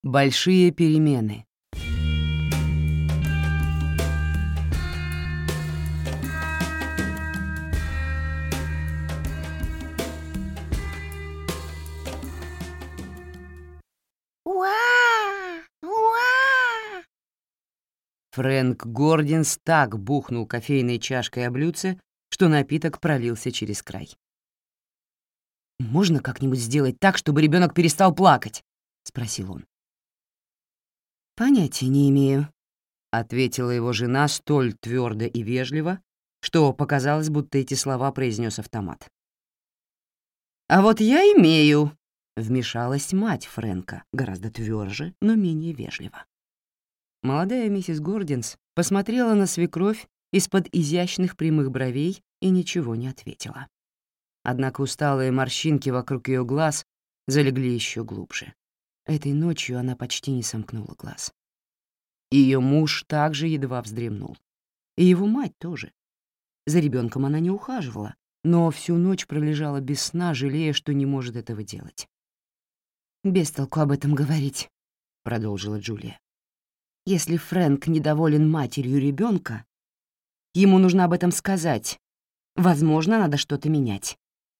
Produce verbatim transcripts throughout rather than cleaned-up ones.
Большие перемены. Уа! Уа! Фрэнк Гординс так бухнул кофейной чашкой о блюдце, что напиток пролился через край. «Можно как-нибудь сделать так, чтобы ребенок перестал плакать?» — спросил он. «Понятия не имею», — ответила его жена столь твердо и вежливо, что показалось, будто эти слова произнес автомат. «А вот я имею», — вмешалась мать Фрэнка, гораздо тверже, но менее вежливо. Молодая миссис Гординс посмотрела на свекровь из-под изящных прямых бровей и ничего не ответила. Однако усталые морщинки вокруг ее глаз залегли еще глубже. Этой ночью она почти не сомкнула глаз. Ее муж также едва вздремнул. И его мать тоже. За ребенком она не ухаживала, но всю ночь пролежала без сна, жалея, что не может этого делать. «Без толку об этом говорить», — продолжила Джулия. «Если Фрэнк недоволен матерью ребенка, ему нужно об этом сказать. Возможно, надо что-то менять».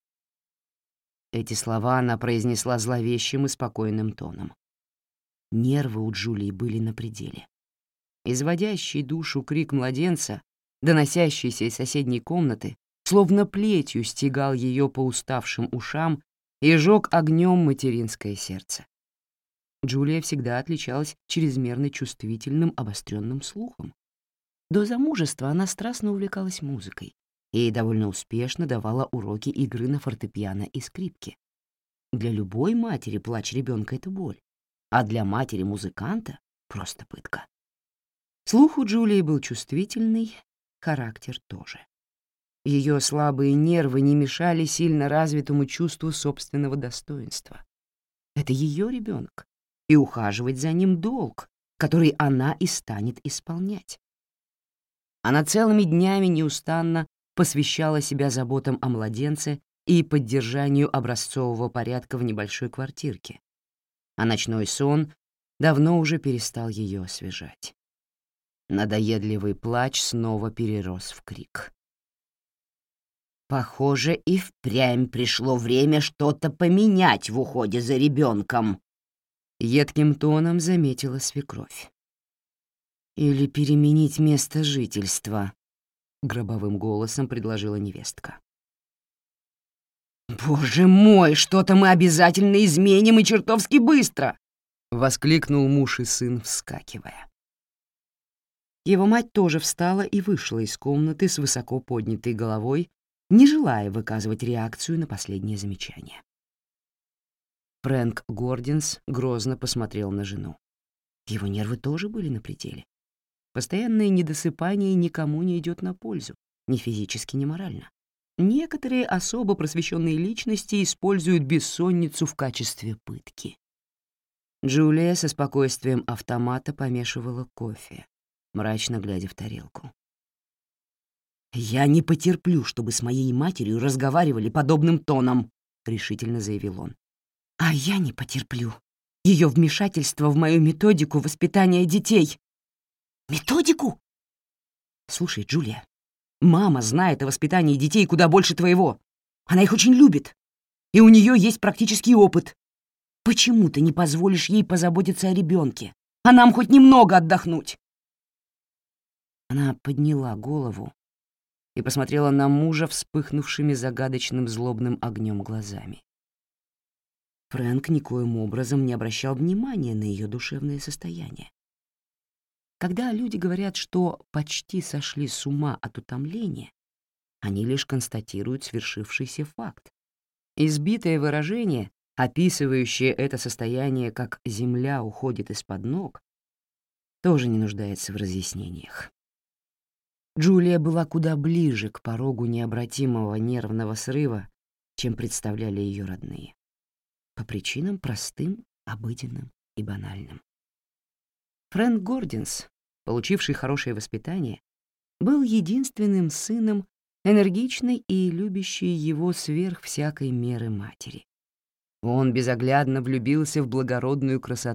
Эти слова она произнесла зловещим и спокойным тоном. Нервы у Джулии были на пределе. Изводящий душу крик младенца, доносящийся из соседней комнаты, словно плетью стегал ее по уставшим ушам и жёг огнем материнское сердце. Джулия всегда отличалась чрезмерно чувствительным обостренным слухом. До замужества она страстно увлекалась музыкой и довольно успешно давала уроки игры на фортепиано и скрипке. Для любой матери плач ребенка — это боль, а для матери-музыканта — просто пытка. Слух у Джулии был чувствительный, характер тоже. Ее слабые нервы не мешали сильно развитому чувству собственного достоинства. Это ее ребенок, и ухаживать за ним долг, который она и станет исполнять. Она целыми днями неустанно посвящала себя заботам о младенце и поддержанию образцового порядка в небольшой квартирке, а ночной сон давно уже перестал ее освежать. Надоедливый плач снова перерос в крик. «Похоже, и впрямь пришло время что-то поменять в уходе за ребенком», — едким тоном заметила свекровь. «Или переменить место жительства», — гробовым голосом предложила невестка. «Боже мой, что-то мы обязательно изменим и чертовски быстро!» — воскликнул муж и сын, вскакивая. Его мать тоже встала и вышла из комнаты с высоко поднятой головой, не желая выказывать реакцию на последнее замечание. Фрэнк Гординс грозно посмотрел на жену. Его нервы тоже были на пределе. Постоянное недосыпание никому не идет на пользу, ни физически, ни морально. Некоторые особо просвещенные личности используют бессонницу в качестве пытки. Джулия со спокойствием автомата помешивала кофе, мрачно глядя в тарелку. «Я не потерплю, чтобы с моей матерью разговаривали подобным тоном», — решительно заявил он. «А я не потерплю ее вмешательство в мою методику воспитания детей». «Методику?» «Слушай, Джулия, мама знает о воспитании детей куда больше твоего. Она их очень любит, и у нее есть практический опыт. Почему ты не позволишь ей позаботиться о ребенке, а нам хоть немного отдохнуть?» Она подняла голову и посмотрела на мужа вспыхнувшими загадочным злобным огнем глазами. Фрэнк никоим образом не обращал внимания на ее душевное состояние. Когда люди говорят, что почти сошли с ума от утомления, они лишь констатируют свершившийся факт. Избитое выражение, описывающее это состояние как «земля уходит из-под ног», тоже не нуждается в разъяснениях. Джулия была куда ближе к порогу необратимого нервного срыва, чем представляли ее родные. По причинам простым, обыденным и банальным. Фрэнк Гординс, получивший хорошее воспитание, был единственным сыном энергичной и любящей его сверх всякой меры матери. Он безоглядно влюбился в благородную красоту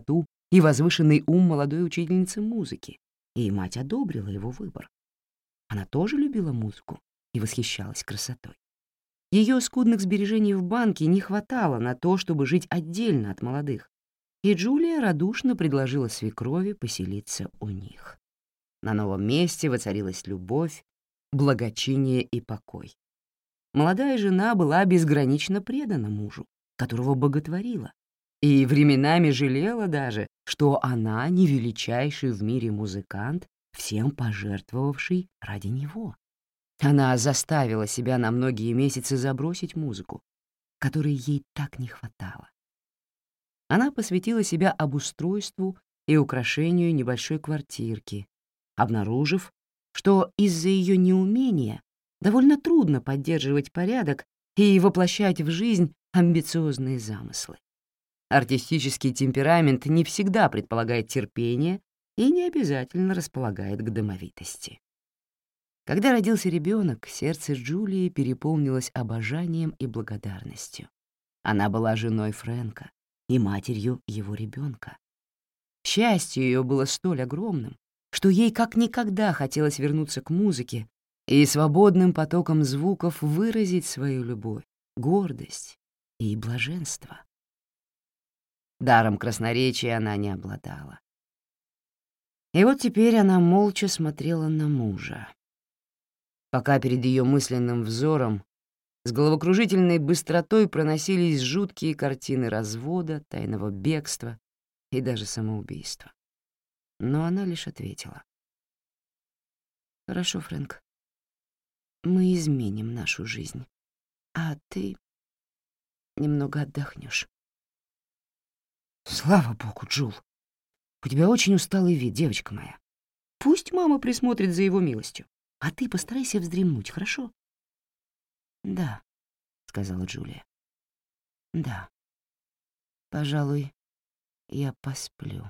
и возвышенный ум молодой учительницы музыки, и мать одобрила его выбор. Она тоже любила музыку и восхищалась красотой. Ее скудных сбережений в банке не хватало на то, чтобы жить отдельно от молодых, и Джулия радушно предложила свекрови поселиться у них. На новом месте воцарилась любовь, благочиние и покой. Молодая жена была безгранично предана мужу, которого боготворила, и временами жалела даже, что она не величайший в мире музыкант, всем пожертвовавший ради него. Она заставила себя на многие месяцы забросить музыку, которой ей так не хватало. Она посвятила себя обустройству и украшению небольшой квартирки, обнаружив, что из-за ее неумения довольно трудно поддерживать порядок и воплощать в жизнь амбициозные замыслы. Артистический темперамент не всегда предполагает терпение и не обязательно располагает к домовитости. Когда родился ребенок, сердце Джулии переполнилось обожанием и благодарностью. Она была женой Фрэнка и матерью его ребенка. Счастье ее было столь огромным, что ей как никогда хотелось вернуться к музыке и свободным потоком звуков выразить свою любовь, гордость и блаженство. Даром красноречия она не обладала. И вот теперь она молча смотрела на мужа, пока перед ее мысленным взором с головокружительной быстротой проносились жуткие картины развода, тайного бегства и даже самоубийства. Но она лишь ответила: «Хорошо, Фрэнк, мы изменим нашу жизнь, а ты немного отдохнешь». «Слава богу, Джул, у тебя очень усталый вид, девочка моя. Пусть мама присмотрит за его милостью, а ты постарайся вздремнуть, хорошо?» «Да», — сказала Джулия. «Да, пожалуй, я посплю».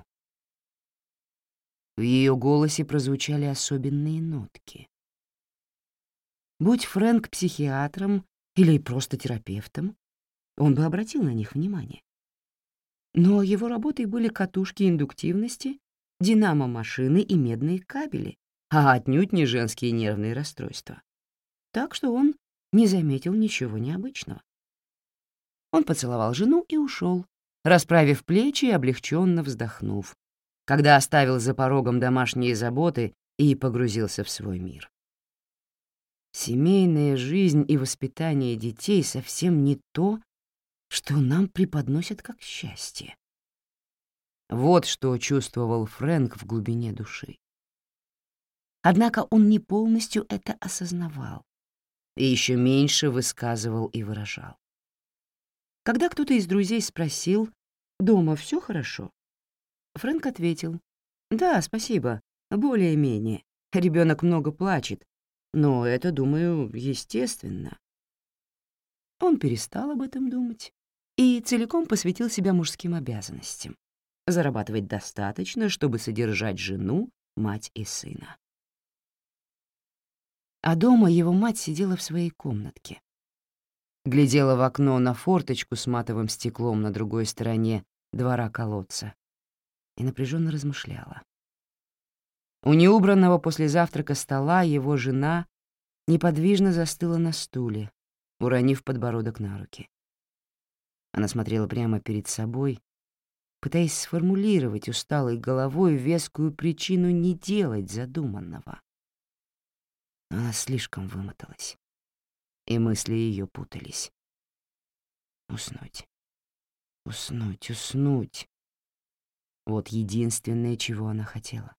В ее голосе прозвучали особенные нотки. Будь Фрэнк психиатром или просто терапевтом, он бы обратил на них внимание. Но его работой были катушки индуктивности, динамо-машины и медные кабели, а отнюдь не женские нервные расстройства. Так что он не заметил ничего необычного. Он поцеловал жену и ушел, расправив плечи и облегченно вздохнув, когда оставил за порогом домашние заботы и погрузился в свой мир. Семейная жизнь и воспитание детей совсем не то, что нам преподносят как счастье. Вот что чувствовал Фрэнк в глубине души. Однако он не полностью это осознавал и еще меньше высказывал и выражал. Когда кто-то из друзей спросил: «Дома все хорошо?», Фрэнк ответил: «Да, спасибо, более-менее. Ребенок много плачет, но это, думаю, естественно». Он перестал об этом думать и целиком посвятил себя мужским обязанностям, зарабатывать достаточно, чтобы содержать жену, мать и сына. А дома его мать сидела в своей комнатке, глядела в окно на форточку с матовым стеклом на другой стороне двора колодца и напряженно размышляла. У неубранного после завтрака стола его жена неподвижно застыла на стуле, уронив подбородок на руки. Она смотрела прямо перед собой, пытаясь сформулировать усталой головой вескую причину не делать задуманного. Но она слишком вымоталась, и мысли ее путались. Уснуть, уснуть, уснуть. Вот единственное, чего она хотела.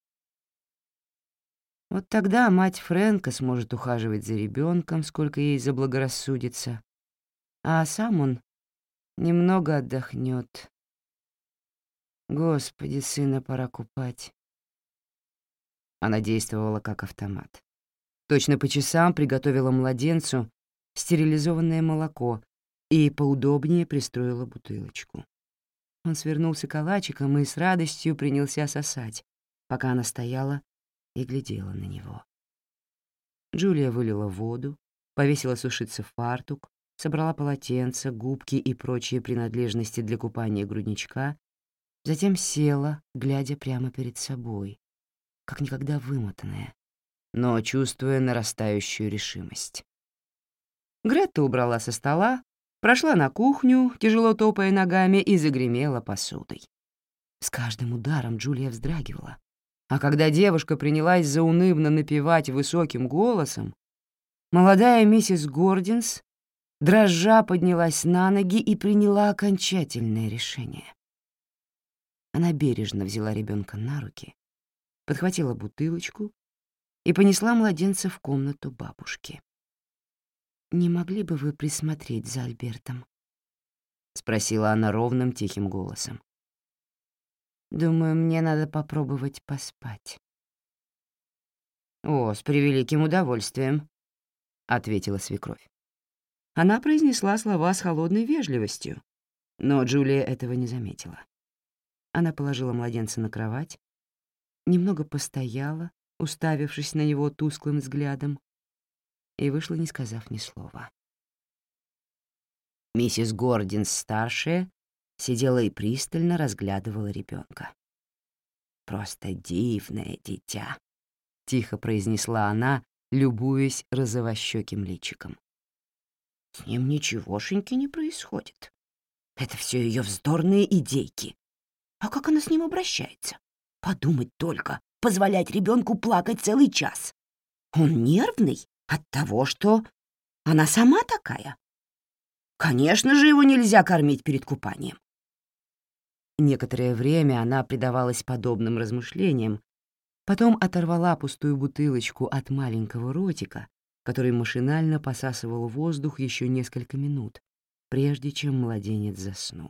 Вот тогда мать Фрэнка сможет ухаживать за ребенком, сколько ей заблагорассудится, а сам он немного отдохнет. Господи, сына пора купать. Она действовала как автомат. Точно по часам приготовила младенцу стерилизованное молоко и поудобнее пристроила бутылочку. Он свернулся калачиком и с радостью принялся сосать, пока она стояла и глядела на него. Джулия вылила воду, повесила сушиться фартук, собрала полотенце, губки и прочие принадлежности для купания грудничка Затем села, глядя прямо перед собой, как никогда вымотанная, но чувствуя нарастающую решимость. Гретта убрала со стола, прошла на кухню, тяжело топая ногами, и загремела посудой. С каждым ударом Джулия вздрагивала, а когда девушка принялась заунывно напевать высоким голосом, молодая миссис Гординс дрожа поднялась на ноги и приняла окончательное решение. Она бережно взяла ребенка на руки, подхватила бутылочку и понесла младенца в комнату бабушки. «Не могли бы вы присмотреть за Альбертом?» — спросила она ровным тихим голосом. «Думаю, мне надо попробовать поспать». «О, с превеликим удовольствием», — ответила свекровь. Она произнесла слова с холодной вежливостью, но Джулия этого не заметила. Она положила младенца на кровать, немного постояла, уставившись на него тусклым взглядом, и вышла, не сказав ни слова. Миссис Гординс-старшая сидела и пристально разглядывала ребенка. «Просто дивное дитя», — тихо произнесла она, любуясь розовощёким личиком. «С ним ничегошеньки не происходит. Это все ее вздорные идейки. А как она с ним обращается? Подумать только, позволять ребенку плакать целый час. Он нервный от того, что она сама такая. Конечно же, его нельзя кормить перед купанием». Некоторое время она предавалась подобным размышлениям, потом оторвала пустую бутылочку от маленького ротика, который машинально посасывал воздух еще несколько минут, прежде чем младенец заснул.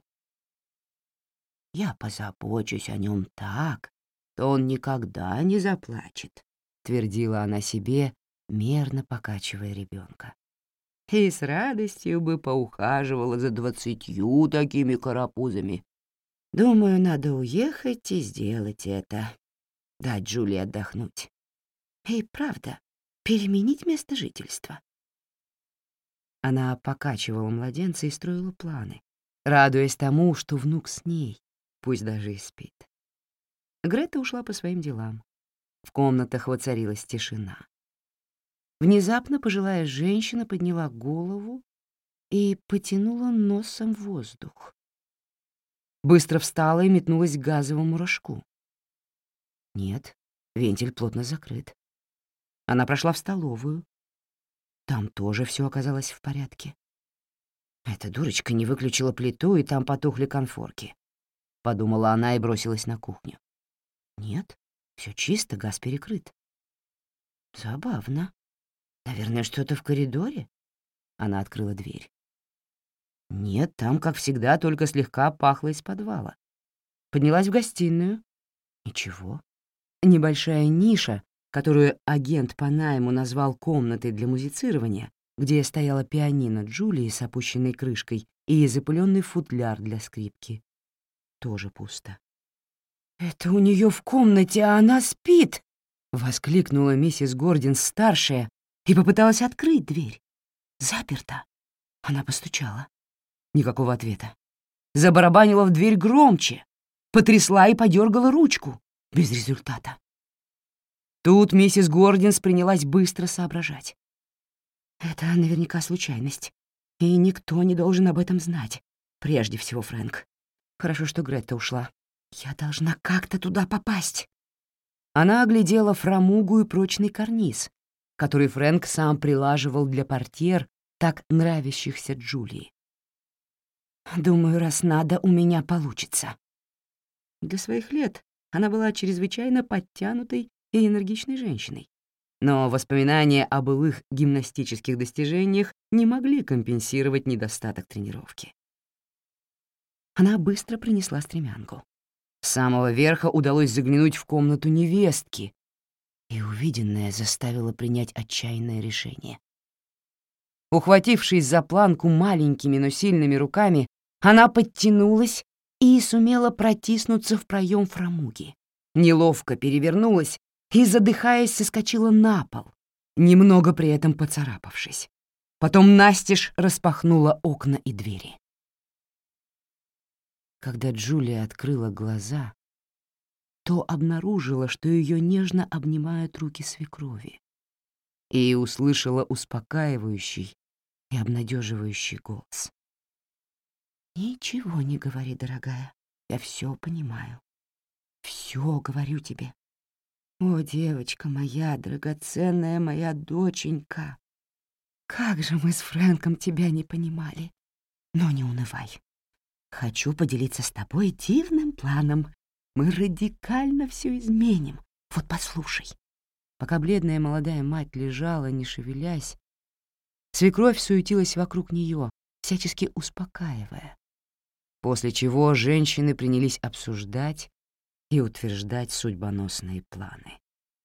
«Я позабочусь о нем так, что он никогда не заплачет», — твердила она себе, мерно покачивая ребенка. «И с радостью бы поухаживала за двадцатью такими карапузами. Думаю, надо уехать и сделать это, дать Джулии отдохнуть. И правда, переменить место жительства». Она покачивала младенца и строила планы, радуясь тому, что внук с ней, пусть даже и спит. Гретта ушла по своим делам. В комнатах воцарилась тишина. Внезапно пожилая женщина подняла голову и потянула носом воздух. Быстро встала и метнулась к газовому рожку. Нет, вентиль плотно закрыт. Она прошла в столовую. Там тоже все оказалось в порядке. Эта дурочка не выключила плиту, и там потухли конфорки. Подумала она и бросилась на кухню. Нет, все чисто, газ перекрыт. Забавно. Наверное, что-то в коридоре? Она открыла дверь. Нет, там, как всегда, только слегка пахло из подвала. Поднялась в гостиную. Ничего. Небольшая ниша, которую агент по найму назвал комнатой для музицирования, где стояла пианино Джулии с опущенной крышкой и запыленный футляр для скрипки. Тоже пусто. «Это у нее в комнате, а она спит!» — воскликнула миссис Гординс-старшая и попыталась открыть дверь. Заперта. Она постучала. Никакого ответа. Забарабанила в дверь громче, потрясла и подергала ручку. Без результата. Тут миссис Гординс принялась быстро соображать. Это наверняка случайность, и никто не должен об этом знать. Прежде всего Фрэнк. Хорошо, что Гретта ушла. Я должна как-то туда попасть. Она оглядела фрамугу и прочный карниз, который Фрэнк сам прилаживал для портьер, так нравящихся Джулии. Думаю, раз надо, у меня получится. Для своих лет она была чрезвычайно подтянутой и энергичной женщиной. Но воспоминания о былых гимнастических достижениях не могли компенсировать недостаток тренировки. Она быстро принесла стремянку. С самого верха удалось заглянуть в комнату невестки, и увиденное заставило принять отчаянное решение. Ухватившись за планку маленькими, но сильными руками, она подтянулась и сумела протиснуться в проем фрамуги. Неловко перевернулась и, задыхаясь, соскочила на пол, немного при этом поцарапавшись. Потом настежь распахнула окна и двери. Когда Джулия открыла глаза, то обнаружила, что ее нежно обнимают руки свекрови, и услышала успокаивающий и обнадеживающий голос. «Ничего не говори, дорогая, я все понимаю. Все говорю тебе. О, девочка моя, драгоценная моя доченька, как же мы с Фрэнком тебя не понимали. Но не унывай. Хочу поделиться с тобой дивным планом. Мы радикально все изменим. Вот послушай». Пока бледная молодая мать лежала, не шевелясь, свекровь суетилась вокруг нее, всячески успокаивая. После чего женщины принялись обсуждать и утверждать судьбоносные планы.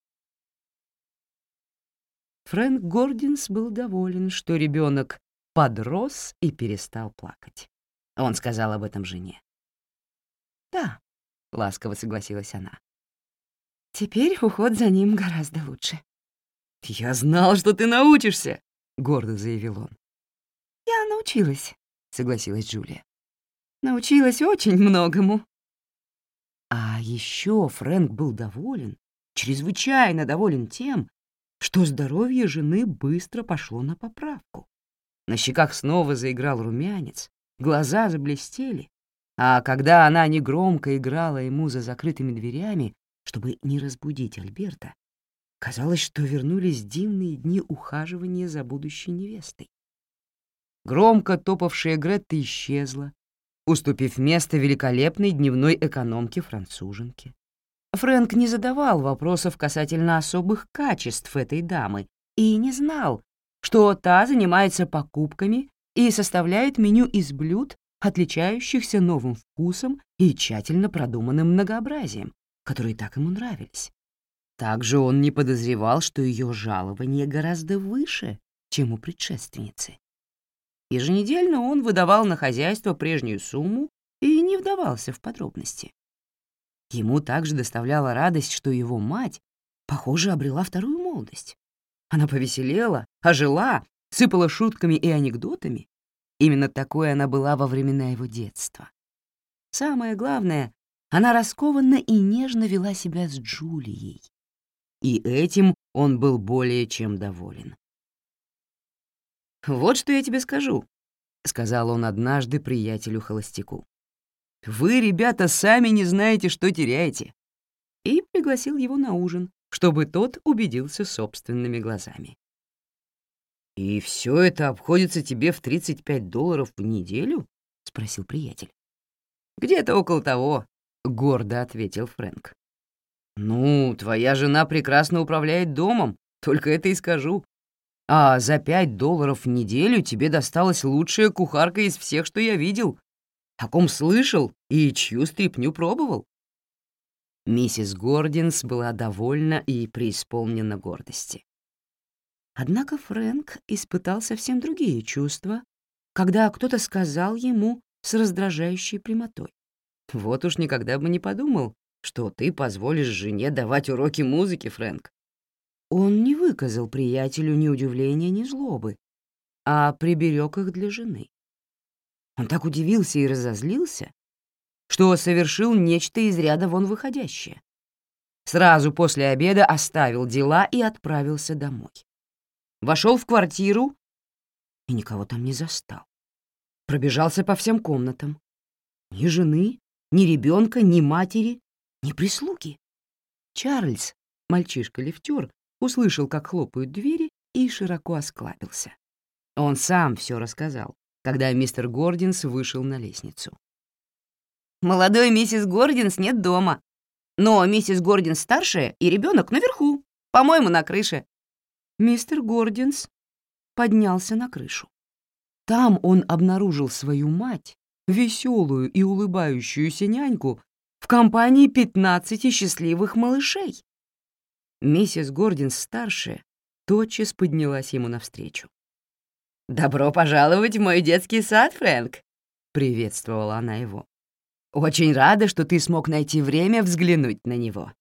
Фрэнк Гординс был доволен, что ребенок подрос и перестал плакать. Он сказал об этом жене. «Да», — ласково согласилась она. «Теперь уход за ним гораздо лучше». «Я знал, что ты научишься», — гордо заявил он. «Я научилась», — согласилась Джулия. «Научилась очень многому». А еще Фрэнк был доволен, чрезвычайно доволен тем, что здоровье жены быстро пошло на поправку. На щеках снова заиграл румянец, глаза заблестели, а когда она негромко играла ему за закрытыми дверями, чтобы не разбудить Альберта, казалось, что вернулись дивные дни ухаживания за будущей невестой. Громко топавшая Гретта исчезла, уступив место великолепной дневной экономке-француженке. Фрэнк не задавал вопросов касательно особых качеств этой дамы и не знал, что та занимается покупками и составляет меню из блюд, отличающихся новым вкусом и тщательно продуманным многообразием, которые так ему нравились. Также он не подозревал, что ее жалование гораздо выше, чем у предшественницы. Еженедельно он выдавал на хозяйство прежнюю сумму и не вдавался в подробности. Ему также доставляла радость, что его мать, похоже, обрела вторую молодость. Она повеселела, ожила, сыпала шутками и анекдотами. Именно такой она была во времена его детства. Самое главное, она раскованно и нежно вела себя с Джулией. И этим он был более чем доволен. «Вот что я тебе скажу», — сказал он однажды приятелю-холостяку. «Вы, ребята, сами не знаете, что теряете». И пригласил его на ужин, чтобы тот убедился собственными глазами. «И все это обходится тебе в тридцать пять долларов в неделю?» — спросил приятель. «Где-то около того», — гордо ответил Фрэнк. «Ну, твоя жена прекрасно управляет домом, только это и скажу. А за пять долларов в неделю тебе досталась лучшая кухарка из всех, что я видел, о ком слышал и чью стряпню пробовал». Миссис Гординс была довольна и преисполнена гордости. Однако Фрэнк испытал совсем другие чувства, когда кто-то сказал ему с раздражающей прямотой: «Вот уж никогда бы не подумал, что ты позволишь жене давать уроки музыки, Фрэнк». Он не выказал приятелю ни удивления, ни злобы, а приберег их для жены. Он так удивился и разозлился, что совершил нечто из ряда вон выходящее. Сразу после обеда оставил дела и отправился домой. Вошел в квартиру и никого там не застал. Пробежался по всем комнатам. Ни жены, ни ребенка, ни матери, ни прислуги. Чарльз, мальчишка-лифтер, услышал, как хлопают двери, и широко осклабился. Он сам все рассказал, когда мистер Гординс вышел на лестницу. «Молодой миссис Гординс нет дома, но миссис Гординс старшая и ребенок наверху, по-моему, на крыше». Мистер Гординс поднялся на крышу. Там он обнаружил свою мать, веселую и улыбающуюся няньку, в компании пятнадцати счастливых малышей. Миссис Гординс-старшая тотчас поднялась ему навстречу. «Добро пожаловать в мой детский сад, Фрэнк!» — приветствовала она его. «Очень рада, что ты смог найти время взглянуть на него».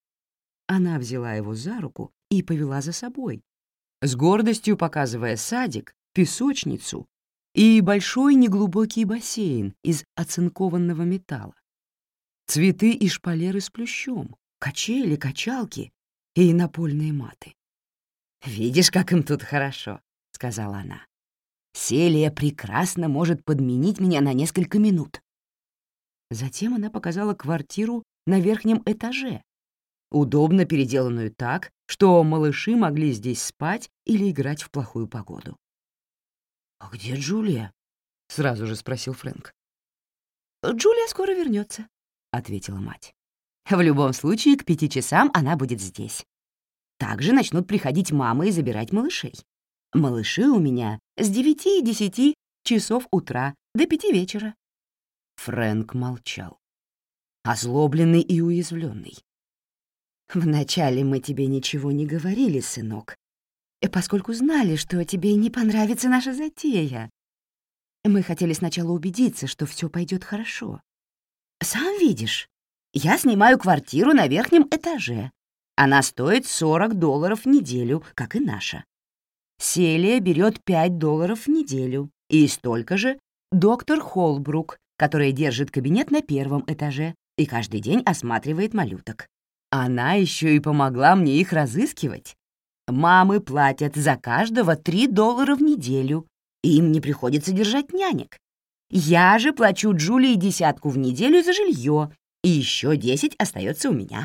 Она взяла его за руку и повела за собой, с гордостью показывая садик, песочницу и большой неглубокий бассейн из оцинкованного металла, цветы и шпалеры с плющом, качели, качалки и напольные маты. «Видишь, как им тут хорошо», — сказала она. «Селия прекрасно может подменить меня на несколько минут». Затем она показала квартиру на верхнем этаже, удобно переделанную так, что малыши могли здесь спать или играть в плохую погоду. «А где Джулия?» — сразу же спросил Фрэнк. «Джулия скоро вернется», — ответила мать. «В любом случае, к пяти часам она будет здесь. Также начнут приходить мамы и забирать малышей. Малыши у меня с девяти и десяти часов утра до пяти вечера». Фрэнк молчал, озлобленный и уязвленный. «Вначале мы тебе ничего не говорили, сынок, поскольку знали, что тебе не понравится наша затея. Мы хотели сначала убедиться, что все пойдет хорошо. Сам видишь, я снимаю квартиру на верхнем этаже. Она стоит сорок долларов в неделю, как и наша. Селия берет пять долларов в неделю, и столько же доктор Холбрук, которая держит кабинет на первом этаже и каждый день осматривает малюток. Она еще и помогла мне их разыскивать. Мамы платят за каждого три доллара в неделю, и им не приходится держать нянек. Я же плачу Джулии десятку в неделю за жилье, и еще десять остается у меня».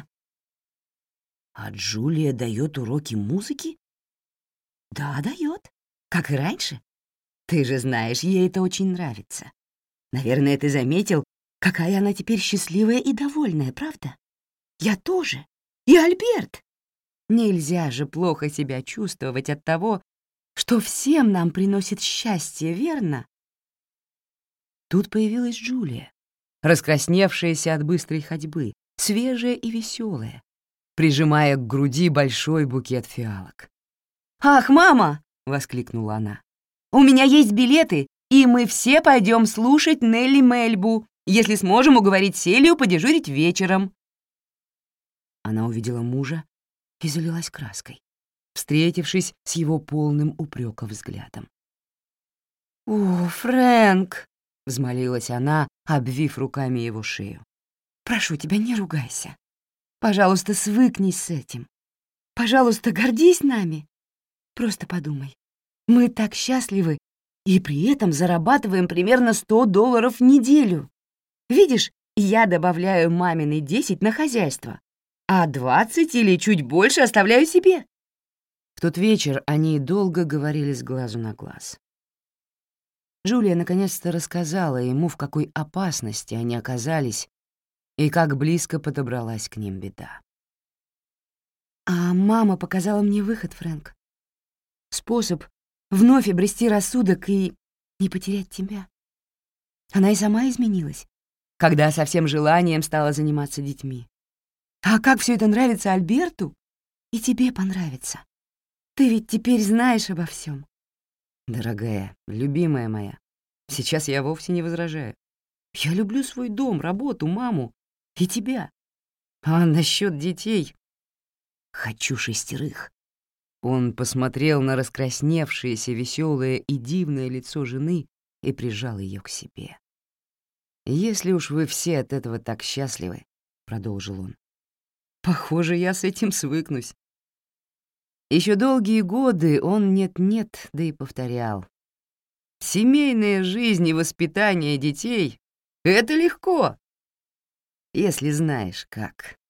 «А Джулия дает уроки музыки?» «Да, дает, как и раньше. Ты же знаешь, ей это очень нравится. Наверное, ты заметил, какая она теперь счастливая и довольная, правда? Я тоже. И Альберт. Нельзя же плохо себя чувствовать от того, что всем нам приносит счастье, верно?» Тут появилась Джулия, раскрасневшаяся от быстрой ходьбы, свежая и веселая, прижимая к груди большой букет фиалок. «Ах, мама!» — воскликнула она. «У меня есть билеты, и мы все пойдем слушать Нелли Мельбу, если сможем уговорить Селию подежурить вечером». Она увидела мужа и залилась краской, встретившись с его полным упрека взглядом. «О, Фрэнк!» — взмолилась она, обвив руками его шею. «Прошу тебя, не ругайся. Пожалуйста, свыкнись с этим. Пожалуйста, гордись нами. Просто подумай, мы так счастливы и при этом зарабатываем примерно сто долларов в неделю. Видишь, я добавляю мамины десять на хозяйство, а двадцать или чуть больше оставляю себе». В тот вечер они долго говорили с глазу на глаз. Джулия наконец-то рассказала ему, в какой опасности они оказались и как близко подобралась к ним беда. «А мама показала мне выход, Фрэнк. Способ вновь обрести рассудок и не потерять тебя. Она и сама изменилась, когда со всем желанием стала заниматься детьми. А как все это нравится Альберту, и тебе понравится. Ты ведь теперь знаешь обо всем. Дорогая, любимая моя, сейчас я вовсе не возражаю. Я люблю свой дом, работу, маму и тебя. А насчет детей? Хочу шестерых». Он посмотрел на раскрасневшееся, веселое и дивное лицо жены и прижал ее к себе. «Если уж вы все от этого так счастливы, — продолжил он, — похоже, я с этим свыкнусь». Еще долгие годы он нет-нет, да и повторял: «Семейная жизнь и воспитание детей — это легко, если знаешь как».